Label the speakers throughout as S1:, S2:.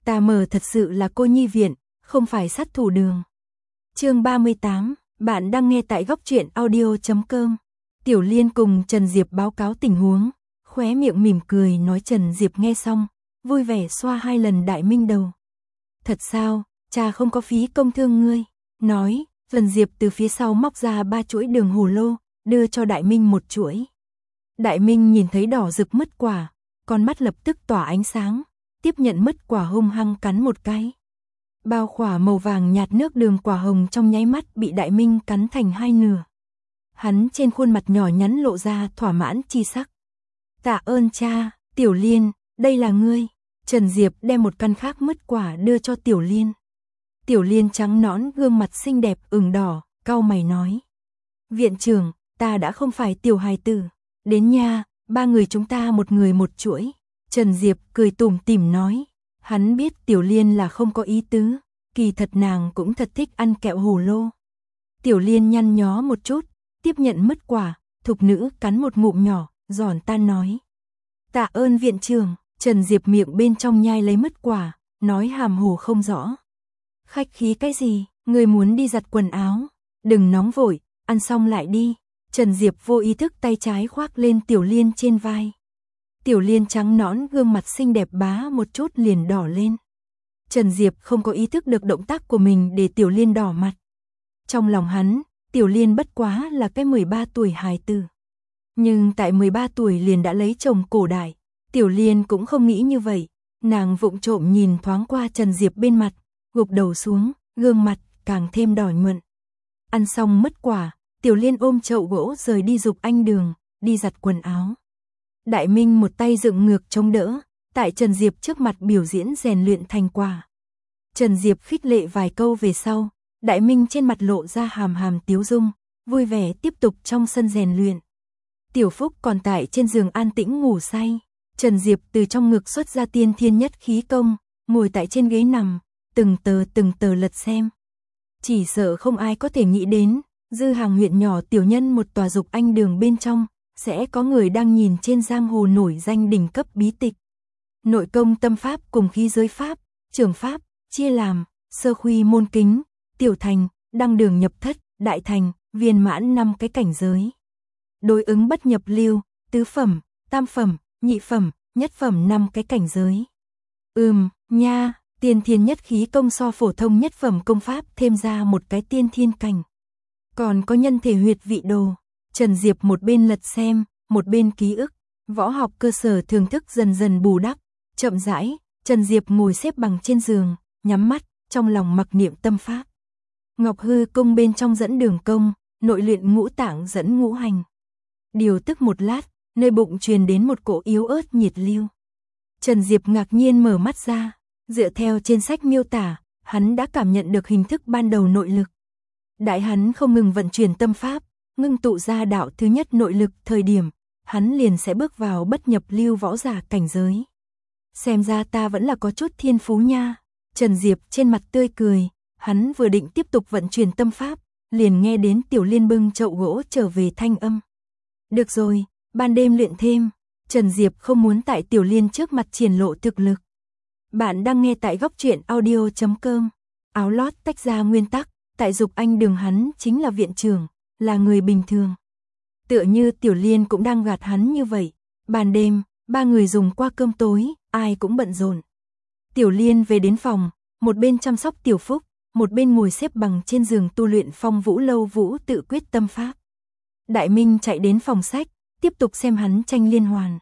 S1: Ta mờ thật sự là cô nhi viện, không phải sát thủ đường. Chương 38, bạn đang nghe tại góc truyện audio.com. Tiểu Liên cùng Trần Diệp báo cáo tình huống, khóe miệng mỉm cười nói. Trần Diệp nghe xong, vui vẻ xoa 2 lần Đại Minh đầu. Thật sao, cha không có phí công thương ngươi. Nói, Trần Diệp từ phía sau móc ra 3 chuỗi đường hồ lô, đưa cho Đại Minh một chuỗi. Đại Minh nhìn thấy đỏ rực mứt quả, con mắt lập tức tỏa ánh sáng, tiếp nhận mứt quả hung hăng cắn một cái. Bao khỏa màu vàng nhạt nước đường quả hồng trong nháy mắt bị Đại Minh cắn thành 2 nửa. Hắn trên khuôn mặt nhỏ nhắn lộ ra thỏa mãn chi sắc. Tạ ơn cha. Tiểu Liên, đây là ngươi. Trần Diệp đem một căn khác mứt quả đưa cho Tiểu Liên. Tiểu Liên trắng nõn gương mặt xinh đẹp ửng đỏ, cau mày nói. Viện trưởng, ta đã không phải tiểu hài tử. Đến nha, 3 người chúng ta một người một chuỗi. Trần Diệp cười tủm tỉm nói. Hắn biết Tiểu Liên là không có ý tứ, kỳ thật nàng cũng thật thích ăn kẹo hồ lô. Tiểu Liên nhăn nhó một chút, tiếp nhận mứt quả, thục nữ cắn một ngụm nhỏ, giòn tan nói. Tạ ơn viện trưởng. Trần Diệp miệng bên trong nhai lấy mứt quả, nói hàm hồ không rõ. Khách khí cái gì, người muốn đi giặt quần áo, đừng nóng vội, ăn xong lại đi. Trần Diệp vô ý thức tay trái khoác lên Tiểu Liên trên vai. Tiểu Liên trắng nõn gương mặt xinh đẹp bá một chút liền đỏ lên. Trần Diệp không có ý thức được động tác của mình để Tiểu Liên đỏ mặt. Trong lòng hắn, Tiểu Liên bất quá là cái 13 tuổi hài tử. Nhưng tại 13 tuổi liền đã lấy chồng cổ đại, Tiểu Liên cũng không nghĩ như vậy. Nàng vụng trộm nhìn thoáng qua Trần Diệp bên mặt, gục đầu xuống, gương mặt càng thêm đỏ nhuận. Ăn xong mứt quả, Tiểu Liên ôm chậu gỗ rời đi dục anh đường, đi giặt quần áo. Đại Minh một tay dựng ngược chống đỡ, tại Trần Diệp trước mặt biểu diễn rèn luyện thành quả. Trần Diệp khích lệ vài câu về sau, Đại Minh trên mặt lộ ra hàm hàm tiếu dung, vui vẻ tiếp tục trong sân rèn luyện. Tiểu Phúc còn tại trên giường an tĩnh ngủ say. Trần Diệp từ trong ngực xuất ra tiên thiên nhất khí công, ngồi tại trên ghế nằm, từng tờ lật xem. Chỉ sợ không ai có thể nghĩ đến, Dư Hàng huyện nhỏ tiểu nhân một tòa dục anh đường bên trong, sẽ có người đang nhìn trên giang hồ nổi danh đỉnh cấp bí tịch. Nội công tâm pháp cùng khí giới pháp, trường pháp, chia làm, sơ khuy môn kính, tiểu thành, đăng đường nhập thất, đại thành, viên mãn 5 cái cảnh giới. Đối ứng bất nhập lưu, tứ phẩm, tam phẩm, nhị phẩm, nhất phẩm 5 cái cảnh giới. Nha, tiên thiên nhất khí công so phổ thông nhất phẩm công pháp thêm ra một cái tiên thiên cảnh. Còn có nhân thể huyệt vị đồ. Trần Diệp một bên lật xem, một bên ký ức, võ học cơ sở thưởng thức dần dần bù đắp. Chậm rãi, Trần Diệp ngồi xếp bằng trên giường, nhắm mắt, trong lòng mặc niệm tâm pháp. Ngọc hư công bên trong dẫn đường công, nội luyện ngũ tạng dẫn ngũ hành. Điều tức một lát, nơi bụng truyền đến một cỗ yếu ớt nhiệt lưu. Trần Diệp ngạc nhiên mở mắt ra, dựa theo trên sách miêu tả, hắn đã cảm nhận được hình thức ban đầu nội lực. Đại hắn không ngừng vận chuyển tâm pháp, ngưng tụ ra đạo thứ nhất nội lực thời điểm, hắn liền sẽ bước vào bất nhập lưu võ giả cảnh giới. Xem ra ta vẫn là có chút thiên phú nha. Trần Diệp trên mặt tươi cười, hắn vừa định tiếp tục vận chuyển tâm pháp, liền nghe đến Tiểu Liên bưng chậu gỗ trở về thanh âm. Được rồi, ban đêm luyện thêm. Trần Diệp không muốn tại Tiểu Liên trước mặt triển lộ thực lực. Bạn đang nghe tại góc truyện audio.com. Áo lót tách ra nguyên tắc, tại dục anh đường hắn chính là viện trưởng, là người bình thường. Tựa như Tiểu Liên cũng đang gạt hắn như vậy. Ban đêm, 3 người dùng qua cơm tối, ai cũng bận rộn. Tiểu Liên về đến phòng, một bên chăm sóc Tiểu Phúc, một bên ngồi xếp bằng trên giường tu luyện Phong Vũ Lâu Vũ tự quyết tâm pháp. Đại Minh chạy đến phòng sách, tiếp tục xem hắn tranh liên hoàn.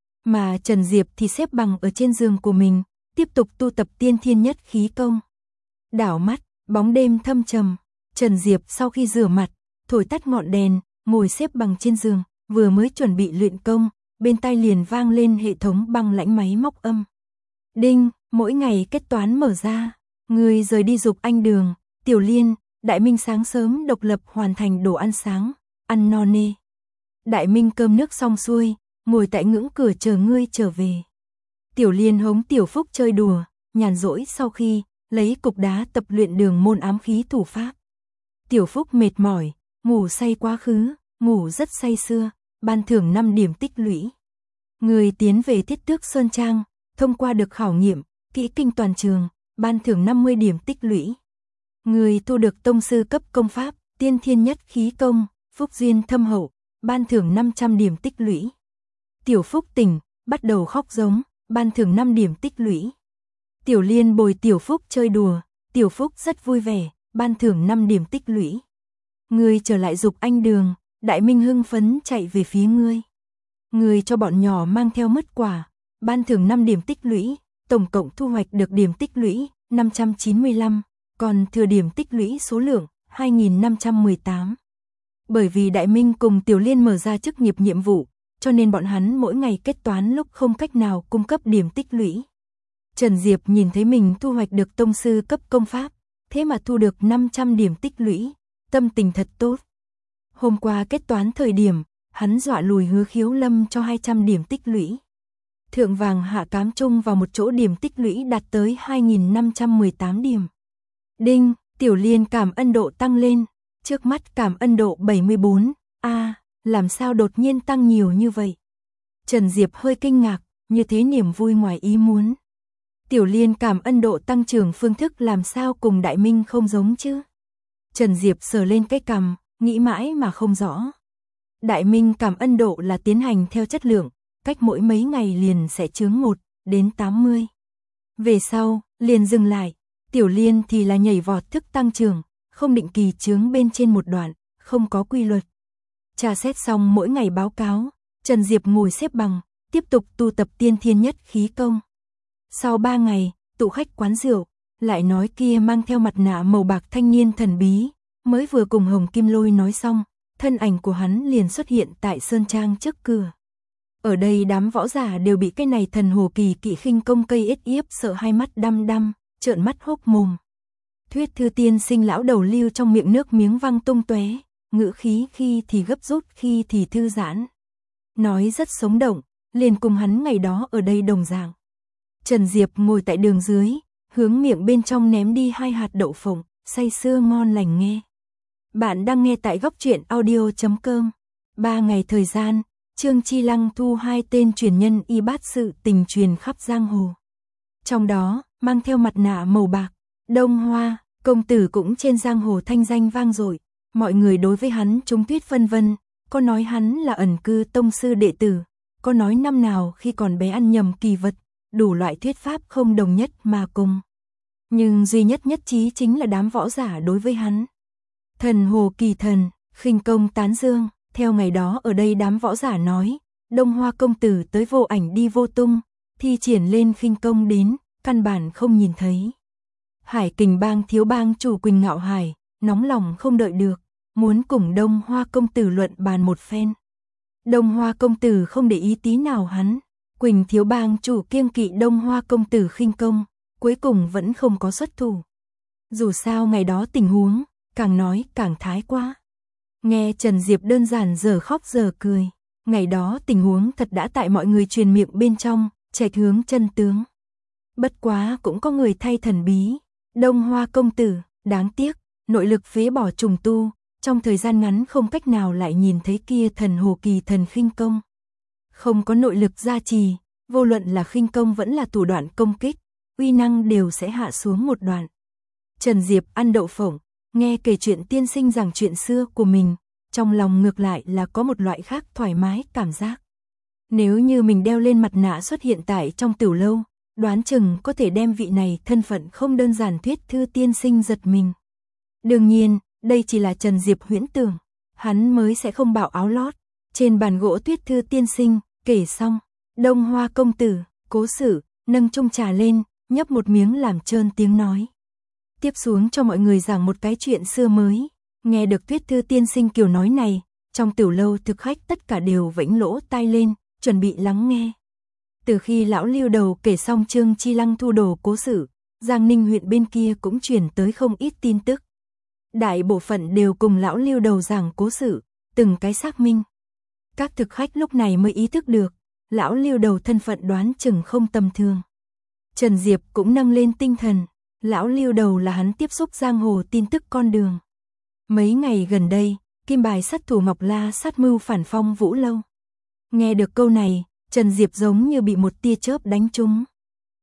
S1: Mà Trần Diệp thì xếp bằng ở trên giường của mình, tiếp tục tu tập tiên thiên nhất khí công. Đảo mắt, bóng đêm thâm trầm, Trần Diệp sau khi rửa mặt, thổi tắt ngọn đèn, ngồi xếp bằng trên giường, vừa mới chuẩn bị luyện công, bên tai liền vang lên hệ thống băng lãnh máy móc âm. Đinh, mỗi ngày kết toán mở ra, người rời đi dục anh đường, Tiểu Liên, Đại Minh sáng sớm độc lập hoàn thành đồ ăn sáng, ăn no nê. Đại Minh cơm nước xong xuôi, ngồi tại ngưỡng cửa chờ ngươi trở về. Tiểu Liên hống Tiểu Phúc chơi đùa, nhàn rỗi sau khi lấy cục đá tập luyện đường môn ám khí thủ pháp. Tiểu Phúc mệt mỏi, ngủ say quá khứ, ngủ rất say sưa, ban thưởng 5 điểm tích lũy. Người tiến về Thiết Tước Sơn Trang, thông qua được khảo nghiệm, kỹ kinh toàn trường, ban thưởng 50 điểm tích lũy. Người thu được tông sư cấp công pháp, tiên thiên nhất khí công, phúc duyên thâm hậu, ban thưởng 500 điểm tích lũy. Tiểu Phúc tỉnh, bắt đầu khóc giống, ban thưởng 5 điểm tích lũy. Tiểu Liên bồi Tiểu Phúc chơi đùa, Tiểu Phúc rất vui vẻ, ban thưởng 5 điểm tích lũy. Ngươi trở lại dục anh đường, Đại Minh hưng phấn chạy về phía ngươi. Ngươi cho bọn nhỏ mang theo mứt quả, ban thưởng 5 điểm tích lũy, tổng cộng thu hoạch được điểm tích lũy 595, còn thừa điểm tích lũy số lượng 2518. Bởi vì Đại Minh cùng Tiểu Liên mở ra chức nghiệp nhiệm vụ, cho nên bọn hắn mỗi ngày kết toán lúc không cách nào cung cấp điểm tích lũy. Trần Diệp nhìn thấy mình thu hoạch được tông sư cấp công pháp, thế mà thu được 500 điểm tích lũy, tâm tình thật tốt. Hôm qua kết toán thời điểm, hắn dọa lùi Hứa Khiếu Lâm cho 200 điểm tích lũy. Thượng vàng hạ cám chung vào một chỗ điểm tích lũy đạt tới 2518 điểm. Đinh, Tiểu Liên cảm ơn độ tăng lên, trước mắt cảm ơn độ 74, làm sao đột nhiên tăng nhiều như vậy? Trần Diệp hơi kinh ngạc, như thế niềm vui ngoài ý muốn. Tiểu Liên cảm ơn độ tăng trưởng phương thức làm sao cùng Đại Minh không giống chứ? Trần Diệp sờ lên cái cằm, nghĩ mãi mà không rõ. Đại Minh cảm ơn độ là tiến hành theo chất lượng, cách mỗi mấy ngày liền sẽ chướng 1 đến 80. Về sau, liền dừng lại, Tiểu Liên thì là nhảy vọt thức tăng trưởng, không định kỳ chướng bên trên một đoạn, không có quy luật. Tra xét xong mỗi ngày báo cáo, Trần Diệp ngồi xếp bằng, tiếp tục tu tập tiên thiên nhất khí công. Sau 3 ngày, tụ khách quán rượu, lại nói kia mang theo mặt nạ màu bạc thanh niên thần bí, mới vừa cùng Hồng Kim Lôi nói xong, thân ảnh của hắn liền xuất hiện tại sơn trang trước cửa. Ở đây đám võ giả đều bị cái này thần hồ kỳ kỵ khinh công cây ết yếp sợ hai mắt đăm đăm, trợn mắt hốc mồm. Thuyết Thư tiên sinh lão đầu lưu trong miệng nước miếng văng tung tóe, ngữ khí khi thì gấp rút khi thì thư giãn. Nói rất sống động, liền cùng hắn ngày đó ở đây đồng dạng. Trần Diệp ngồi tại đường dưới, hướng miệng bên trong ném đi 2 hạt đậu phộng, say sưa ngon lành nghe. Bạn đang nghe tại góc truyện audio.com. 3 ngày thời gian, Trương Chi Lăng thu 2 tên truyền nhân y bát sự tình truyền khắp giang hồ. Trong đó, mang theo mặt nạ màu bạc, Đông Hoa, công tử cũng trên giang hồ thanh danh vang dội. Mọi người đối với hắn chúng thuyết phân vân, có nói hắn là ẩn cư tông sư đệ tử, có nói năm nào khi còn bé ăn nhầm kỳ vật, đủ loại thuyết pháp không đồng nhất mà cùng. Nhưng duy nhất nhất trí chính là đám võ giả đối với hắn. Thần hồ kỳ thần, khinh công tán dương, theo ngày đó ở đây đám võ giả nói, Đông Hoa công tử tới vô ảnh đi vô tung, thi triển lên khinh công đến, căn bản không nhìn thấy. Hải Kình bang thiếu bang chủ Quỳnh Ngạo Hải, nóng lòng không đợi được, muốn cùng Đông Hoa công tử luận bàn một phen. Đông Hoa công tử không để ý tí nào hắn, Quỳnh thiếu bang chủ kiêng kỵ Đông Hoa công tử khinh công, cuối cùng vẫn không có xuất thủ. Dù sao ngày đó tình huống, càng nói càng thái quá. Nghe Trần Diệp đơn giản giờ khóc giờ cười, ngày đó tình huống thật đã tại mọi người truyền miệng bên trong, chạy hướng chân tướng. Bất quá cũng có người thay thần bí, Đông Hoa công tử, đáng tiếc, nội lực phế bỏ trùng tu, trong thời gian ngắn không cách nào lại nhìn thấy kia thần hồ kỳ thần khinh công. Không có nội lực gia trì, vô luận là khinh công vẫn là thủ đoạn công kích, uy năng đều sẽ hạ xuống một đoạn. Trần Diệp ăn đậu phộng, nghe kể chuyện tiên sinh rằng chuyện xưa của mình, trong lòng ngược lại là có một loại khác thoải mái cảm giác. Nếu như mình đeo lên mặt nạ xuất hiện tại trong tiểu lâu, đoán chừng có thể đem vị này thân phận không đơn giản Thuyết Thư tiên sinh giật mình. Đương nhiên, đây chỉ là Trần Diệp huyễn tưởng, hắn mới sẽ không bảo áo lót. Trên bàn gỗ Thuyết Thư tiên sinh, kể xong, Đông Hoa công tử, cố sự, nâng chung trà lên, nhấp một miếng làm trơn tiếng nói. Tiếp xuống cho mọi người giảng một cái chuyện xưa mới. Nghe được Thuyết Thư tiên sinh kiểu nói này, trong tiểu lâu thực khách tất cả đều vẫy lỗ tai lên, chuẩn bị lắng nghe. Từ khi lão Lưu đầu kể xong Trương Chi Lăng thu đồ cố sự, Giang Ninh huyện bên kia cũng truyền tới không ít tin tức. Đại bộ phận đều cùng lão Lưu đầu giảng cố sự, từng cái xác minh. Các thực khách lúc này mới ý thức được, lão Lưu đầu thân phận đoán chừng không tầm thường. Trần Diệp cũng nâng lên tinh thần, lão Lưu đầu là hắn tiếp xúc giang hồ tin tức con đường. Mấy ngày gần đây, kim bài sát thủ Ngọc La sát mưu phản phong Vũ Lâu. Nghe được câu này, Trần Diệp giống như bị một tia chớp đánh trúng.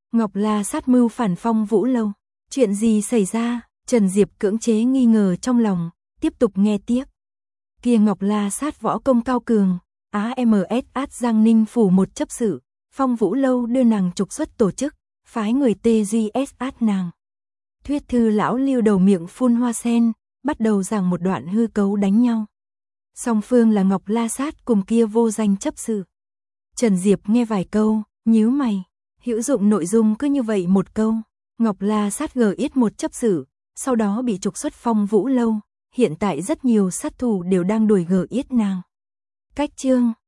S1: Ngọc La Sát mưu phản Phong Vũ Lâu. Chuyện gì xảy ra? Trần Diệp cưỡng chế nghi ngờ trong lòng, tiếp tục nghe tiếp. Kia Ngọc La Sát võ công cao cường, AMS Giang Ninh phủ một chấp sự, Phong Vũ Lâu đưa nàng trục xuất tổ chức, phái người TGS nàng. Thuyết thư lão Lưu đầu miệng phun hoa sen, bắt đầu giảng một đoạn hư cấu đánh nhau. Song phương là Ngọc La Sát cùng kia vô danh chấp sự. Trần Diệp nghe vài câu, nhíu mày, hữu dụng nội dung cứ như vậy một câu. Ngọc La Sát GX một chấp sự, sau đó bị trục xuất Phong Vũ Lâu, hiện tại rất nhiều sát thủ đều đang đuổi GX nàng. Cách chương